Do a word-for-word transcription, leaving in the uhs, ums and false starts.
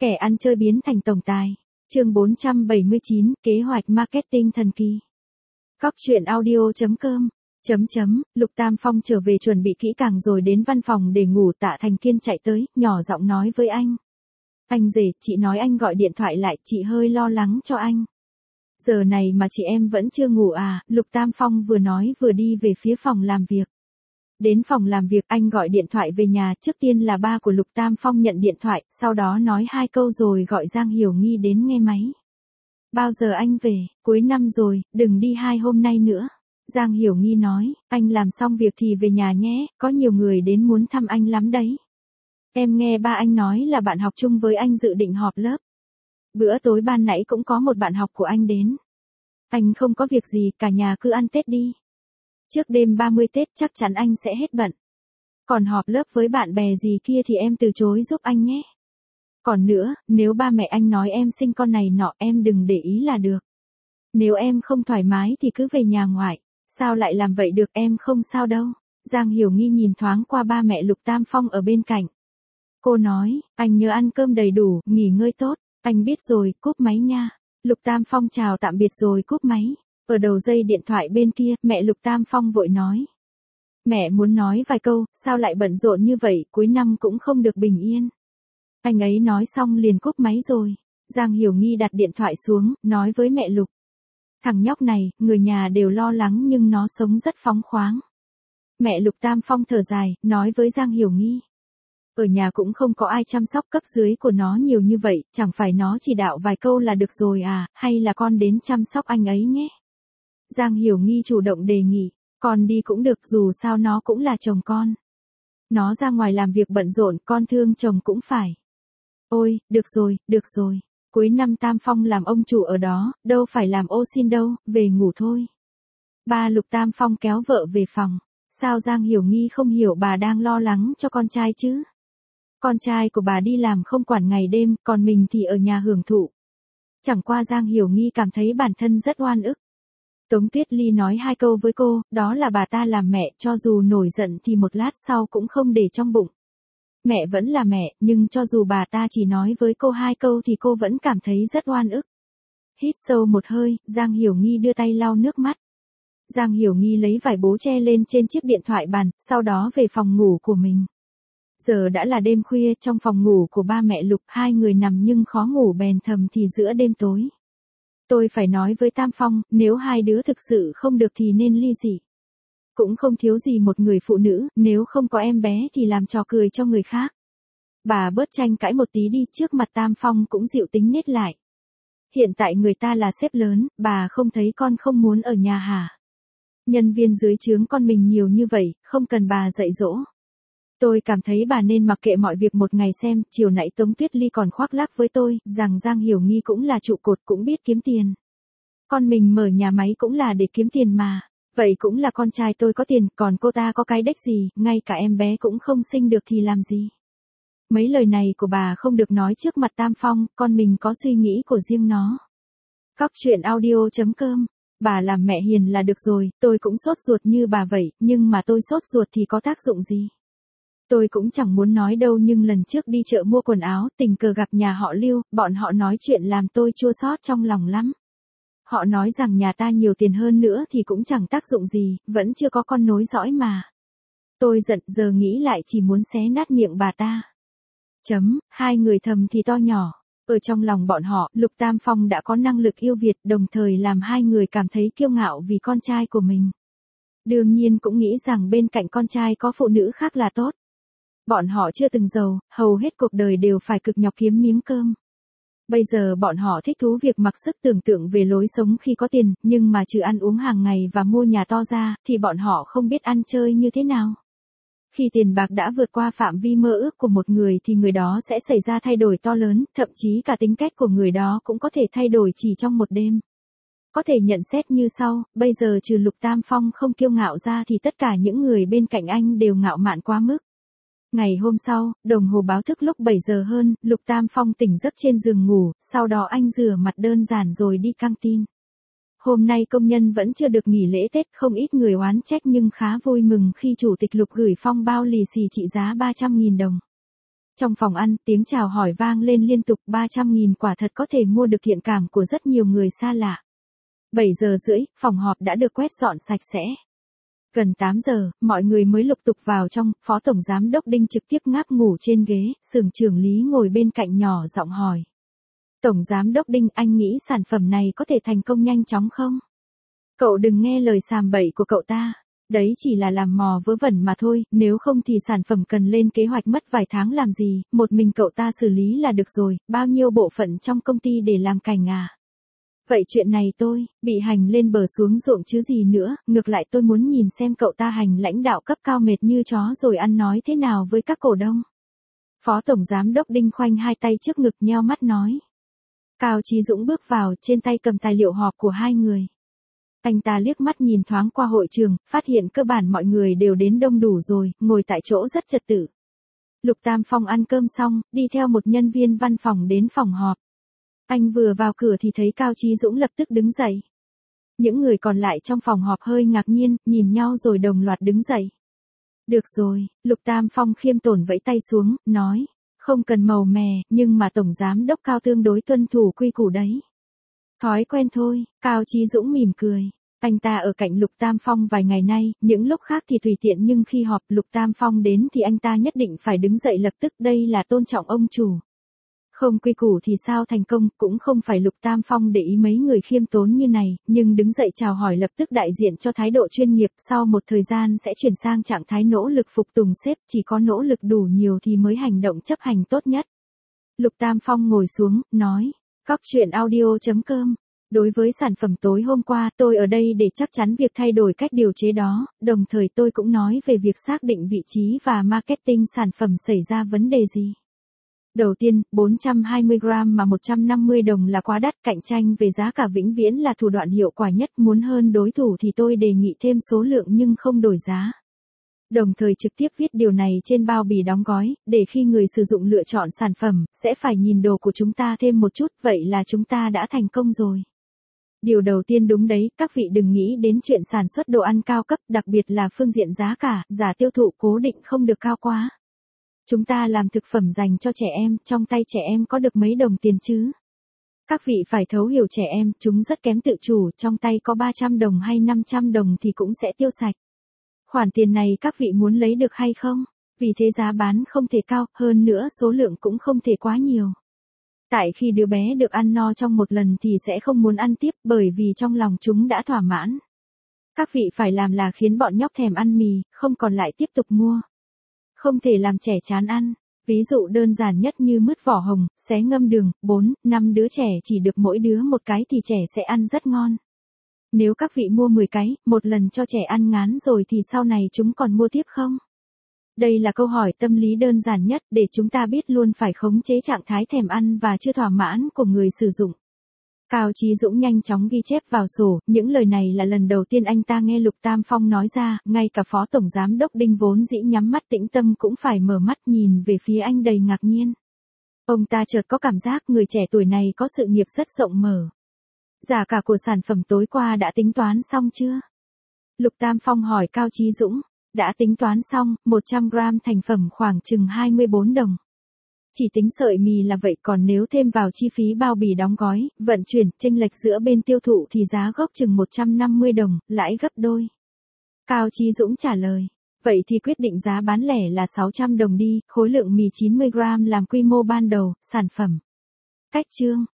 Kẻ ăn chơi biến thành tổng tài. Chương bốn trăm bảy mươi chín, kế hoạch marketing thần kỳ. Cóc truyện audio chấm com. Chấm chấm, Lục Tam Phong trở về chuẩn bị kỹ càng rồi đến văn phòng để ngủ. Tạ Thành Kiên chạy tới, nhỏ giọng nói với anh. Anh rể, chị nói anh gọi điện thoại lại, chị hơi lo lắng cho anh. Giờ này mà chị em vẫn chưa ngủ à? Lục Tam Phong vừa nói vừa đi về phía phòng làm việc. Đến phòng làm việc anh gọi điện thoại về nhà, trước tiên là ba của Lục Tam Phong nhận điện thoại, sau đó nói hai câu rồi gọi Giang Hiểu Nghi đến nghe máy. Bao giờ anh về? Cuối năm rồi, đừng đi hai hôm nay nữa. Giang Hiểu Nghi nói, anh làm xong việc thì về nhà nhé, có nhiều người đến muốn thăm anh lắm đấy. Em nghe ba anh nói là bạn học chung với anh dự định họp lớp. Bữa tối ban nãy cũng có một bạn học của anh đến. Anh không có việc gì, cả nhà cứ ăn Tết đi. Trước đêm ba mươi Tết chắc chắn anh sẽ hết bận. Còn họp lớp với bạn bè gì kia thì em từ chối giúp anh nhé. Còn nữa, nếu ba mẹ anh nói em sinh con này nọ em đừng để ý là được. Nếu em không thoải mái thì cứ về nhà ngoại. Sao lại làm vậy được, em không sao đâu. Giang Hiểu Nghi nhìn thoáng qua ba mẹ Lục Tam Phong ở bên cạnh. Cô nói, anh nhớ ăn cơm đầy đủ, nghỉ ngơi tốt. Anh biết rồi, cúp máy nha. Lục Tam Phong chào tạm biệt rồi cúp máy. Ở đầu dây điện thoại bên kia, mẹ Lục Tam Phong vội nói. Mẹ muốn nói vài câu, sao lại bận rộn như vậy, cuối năm cũng không được bình yên. Anh ấy nói xong liền cúp máy rồi. Giang Hiểu Nghi đặt điện thoại xuống, nói với mẹ Lục. Thằng nhóc này, người nhà đều lo lắng nhưng nó sống rất phóng khoáng. Mẹ Lục Tam Phong thở dài, nói với Giang Hiểu Nghi. Ở nhà cũng không có ai chăm sóc cấp dưới của nó nhiều như vậy, chẳng phải nó chỉ đạo vài câu là được rồi à, hay là con đến chăm sóc anh ấy nhé. Giang Hiểu Nghi chủ động đề nghị, con đi cũng được, dù sao nó cũng là chồng con. Nó ra ngoài làm việc bận rộn, con thương chồng cũng phải. Ôi, được rồi, được rồi, cuối năm Tam Phong làm ông chủ ở đó, đâu phải làm ô xin đâu, về ngủ thôi. Ba Lục Tam Phong kéo vợ về phòng, sao Giang Hiểu Nghi không hiểu bà đang lo lắng cho con trai chứ? Con trai của bà đi làm không quản ngày đêm, còn mình thì ở nhà hưởng thụ. Chẳng qua Giang Hiểu Nghi cảm thấy bản thân rất oan ức. Tống Tuyết Ly nói hai câu với cô, đó là bà ta làm mẹ, cho dù nổi giận thì một lát sau cũng không để trong bụng. Mẹ vẫn là mẹ, nhưng cho dù bà ta chỉ nói với cô hai câu thì cô vẫn cảm thấy rất oan ức. Hít sâu một hơi, Giang Hiểu Nghi đưa tay lau nước mắt. Giang Hiểu Nghi lấy vải bố che lên trên chiếc điện thoại bàn, sau đó về phòng ngủ của mình. Giờ đã là đêm khuya, trong phòng ngủ của ba mẹ Lục, hai người nằm nhưng khó ngủ bèn thầm thì giữa đêm tối. Tôi phải nói với Tam Phong, nếu hai đứa thực sự không được thì nên ly dị. Cũng không thiếu gì một người phụ nữ, nếu không có em bé thì làm trò cười cho người khác. Bà bớt tranh cãi một tí đi, trước mặt Tam Phong cũng dịu tính nết lại. Hiện tại người ta là sếp lớn, bà không thấy con không muốn ở nhà hả? Nhân viên dưới trướng con mình nhiều như vậy, không cần bà dạy dỗ. Tôi cảm thấy bà nên mặc kệ mọi việc một ngày xem, chiều nãy Tống Tuyết Ly còn khoác lác với tôi, rằng Giang Hiểu Nghi cũng là trụ cột, cũng biết kiếm tiền. Con mình mở nhà máy cũng là để kiếm tiền mà, vậy cũng là con trai tôi có tiền, còn cô ta có cái đếch gì, ngay cả em bé cũng không sinh được thì làm gì. Mấy lời này của bà không được nói trước mặt Tam Phong, con mình có suy nghĩ của riêng nó. Cóc truyện audio chấm com. Bà làm mẹ hiền là được rồi, tôi cũng sốt ruột như bà vậy, nhưng mà tôi sốt ruột thì có tác dụng gì? Tôi cũng chẳng muốn nói đâu, nhưng lần trước đi chợ mua quần áo, tình cờ gặp nhà họ Lưu, bọn họ nói chuyện làm tôi chua xót trong lòng lắm. Họ nói rằng nhà ta nhiều tiền hơn nữa thì cũng chẳng tác dụng gì, vẫn chưa có con nối dõi mà. Tôi giận, giờ nghĩ lại chỉ muốn xé nát miệng bà ta. Chấm, hai người thầm thì to nhỏ. Ở trong lòng bọn họ, Lục Tam Phong đã có năng lực yêu Việt, đồng thời làm hai người cảm thấy kiêu ngạo vì con trai của mình. Đương nhiên cũng nghĩ rằng bên cạnh con trai có phụ nữ khác là tốt. Bọn họ chưa từng giàu, hầu hết cuộc đời đều phải cực nhọc kiếm miếng cơm. Bây giờ bọn họ thích thú việc mặc sức tưởng tượng về lối sống khi có tiền, nhưng mà trừ ăn uống hàng ngày và mua nhà to ra, thì bọn họ không biết ăn chơi như thế nào. Khi tiền bạc đã vượt qua phạm vi mơ ước của một người thì người đó sẽ xảy ra thay đổi to lớn, thậm chí cả tính cách của người đó cũng có thể thay đổi chỉ trong một đêm. Có thể nhận xét như sau, bây giờ trừ Lục Tam Phong không kiêu ngạo ra thì tất cả những người bên cạnh anh đều ngạo mạn quá mức. Ngày hôm sau, đồng hồ báo thức lúc bảy giờ hơn, Lục Tam Phong tỉnh giấc trên giường ngủ, sau đó anh rửa mặt đơn giản rồi đi căng tin. Hôm nay công nhân vẫn chưa được nghỉ lễ Tết, không ít người oán trách nhưng khá vui mừng khi chủ tịch Lục gửi phong bao lì xì trị giá ba trăm nghìn đồng. Trong phòng ăn, tiếng chào hỏi vang lên liên tục, ba trăm nghìn quả thật có thể mua được thiện cảm của rất nhiều người xa lạ. bảy giờ rưỡi, phòng họp đã được quét dọn sạch sẽ. Gần tám giờ, mọi người mới lục tục vào trong, Phó Tổng Giám đốc Đinh trực tiếp ngáp ngủ trên ghế, Xưởng trưởng Lý ngồi bên cạnh nhỏ giọng hỏi. Tổng Giám đốc Đinh, anh nghĩ sản phẩm này có thể thành công nhanh chóng không? Cậu đừng nghe lời sàm bậy của cậu ta. Đấy chỉ là làm mò vớ vẩn mà thôi, nếu không thì sản phẩm cần lên kế hoạch mất vài tháng làm gì, một mình cậu ta xử lý là được rồi, bao nhiêu bộ phận trong công ty để làm cành à. Vậy chuyện này tôi, bị hành lên bờ xuống ruộng chứ gì nữa, ngược lại tôi muốn nhìn xem cậu ta hành lãnh đạo cấp cao mệt như chó rồi ăn nói thế nào với các cổ đông. Phó Tổng Giám đốc Đinh khoanh hai tay trước ngực nheo mắt nói. Cao Chí Dũng bước vào, trên tay cầm tài liệu họp của hai người. Anh ta liếc mắt nhìn thoáng qua hội trường, phát hiện cơ bản mọi người đều đến đông đủ rồi, ngồi tại chỗ rất trật tự. Lục Tam Phong ăn cơm xong, đi theo một nhân viên văn phòng đến phòng họp. Anh vừa vào cửa thì thấy Cao Chí Dũng lập tức đứng dậy. Những người còn lại trong phòng họp hơi ngạc nhiên, nhìn nhau rồi đồng loạt đứng dậy. Được rồi, Lục Tam Phong khiêm tốn vẫy tay xuống, nói, không cần màu mè, nhưng mà Tổng Giám đốc Cao tương đối tuân thủ quy củ đấy. Thói quen thôi, Cao Chí Dũng mỉm cười. Anh ta ở cạnh Lục Tam Phong vài ngày nay, những lúc khác thì tùy tiện nhưng khi họp Lục Tam Phong đến thì anh ta nhất định phải đứng dậy lập tức, đây là tôn trọng ông chủ. Không quy củ thì sao thành công, cũng không phải Lục Tam Phong để ý mấy người khiêm tốn như này, nhưng đứng dậy chào hỏi lập tức đại diện cho thái độ chuyên nghiệp, sau một thời gian sẽ chuyển sang trạng thái nỗ lực phục tùng sếp, chỉ có nỗ lực đủ nhiều thì mới hành động chấp hành tốt nhất. Lục Tam Phong ngồi xuống, nói, Cóc truyện audio chấm com. Đối với sản phẩm tối hôm qua, tôi ở đây để chắc chắn việc thay đổi cách điều chế đó, đồng thời tôi cũng nói về việc xác định vị trí và marketing sản phẩm xảy ra vấn đề gì. Đầu tiên, bốn trăm hai mươi gram mà một trăm năm mươi đồng là quá đắt, cạnh tranh về giá cả vĩnh viễn là thủ đoạn hiệu quả nhất, muốn hơn đối thủ thì tôi đề nghị thêm số lượng nhưng không đổi giá. Đồng thời trực tiếp viết điều này trên bao bì đóng gói, để khi người sử dụng lựa chọn sản phẩm, sẽ phải nhìn đồ của chúng ta thêm một chút, vậy là chúng ta đã thành công rồi. Điều đầu tiên đúng đấy, các vị đừng nghĩ đến chuyện sản xuất đồ ăn cao cấp, đặc biệt là phương diện giá cả, giá tiêu thụ cố định không được cao quá. Chúng ta làm thực phẩm dành cho trẻ em, trong tay trẻ em có được mấy đồng tiền chứ? Các vị phải thấu hiểu trẻ em, chúng rất kém tự chủ, trong tay có ba trăm đồng hay năm trăm đồng thì cũng sẽ tiêu sạch. Khoản tiền này các vị muốn lấy được hay không? Vì thế giá bán không thể cao, hơn nữa số lượng cũng không thể quá nhiều. Tại khi đứa bé được ăn no trong một lần thì sẽ không muốn ăn tiếp, bởi vì trong lòng chúng đã thỏa mãn. Các vị phải làm là khiến bọn nhóc thèm ăn mì, không còn lại tiếp tục mua. Không thể làm trẻ chán ăn. Ví dụ đơn giản nhất như mứt vỏ hồng, xé ngâm đường, bốn, năm đứa trẻ chỉ được mỗi đứa một cái thì trẻ sẽ ăn rất ngon. Nếu các vị mua mười cái, một lần cho trẻ ăn ngán rồi thì sau này chúng còn mua tiếp không? Đây là câu hỏi tâm lý đơn giản nhất để chúng ta biết luôn phải khống chế trạng thái thèm ăn và chưa thỏa mãn của người sử dụng. Cao Chí Dũng nhanh chóng ghi chép vào sổ, những lời này là lần đầu tiên anh ta nghe Lục Tam Phong nói ra, ngay cả Phó Tổng Giám đốc Đinh vốn dĩ nhắm mắt tĩnh tâm cũng phải mở mắt nhìn về phía anh đầy ngạc nhiên. Ông ta chợt có cảm giác người trẻ tuổi này có sự nghiệp rất rộng mở. Giá cả của sản phẩm tối qua đã tính toán xong chưa? Lục Tam Phong hỏi Cao Chí Dũng. Đã tính toán xong, một trăm gram thành phẩm khoảng chừng hai mươi bốn đồng. Chỉ tính sợi mì là vậy, còn nếu thêm vào chi phí bao bì đóng gói, vận chuyển, chênh lệch giữa bên tiêu thụ thì giá gốc chừng một trăm năm mươi đồng, lãi gấp đôi. Cao Chí Dũng trả lời. Vậy thì quyết định giá bán lẻ là sáu trăm đồng đi, khối lượng mì chín mươi gram làm quy mô ban đầu, sản phẩm. Cách chương.